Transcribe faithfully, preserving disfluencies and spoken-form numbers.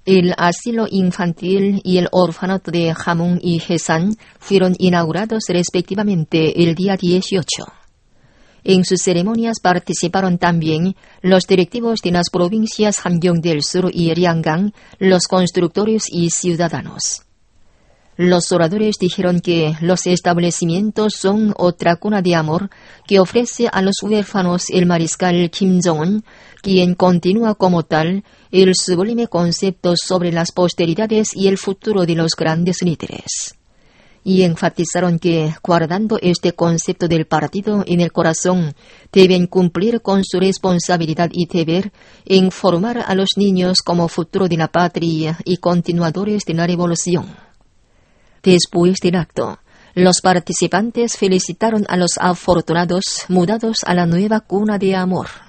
El asilo infantil y el orfanato de Jamún y Hesan fueron inaugurados respectivamente el día dieciocho. En sus ceremonias participaron también los directivos de las provincias Hamgyong del Sur y Lianggang, los constructores y ciudadanos. Los oradores dijeron que los establecimientos son otra cuna de amor que ofrece a los huérfanos el mariscal Kim Jong-un, quien continúa como tal el sublime concepto sobre las posteridades y el futuro de los grandes líderes. Y enfatizaron que, guardando este concepto del partido en el corazón, deben cumplir con su responsabilidad y deber en formar a los niños como futuro de la patria y continuadores de la revolución. Después del acto, los participantes felicitaron a los afortunados mudados a la nueva cuna de amor.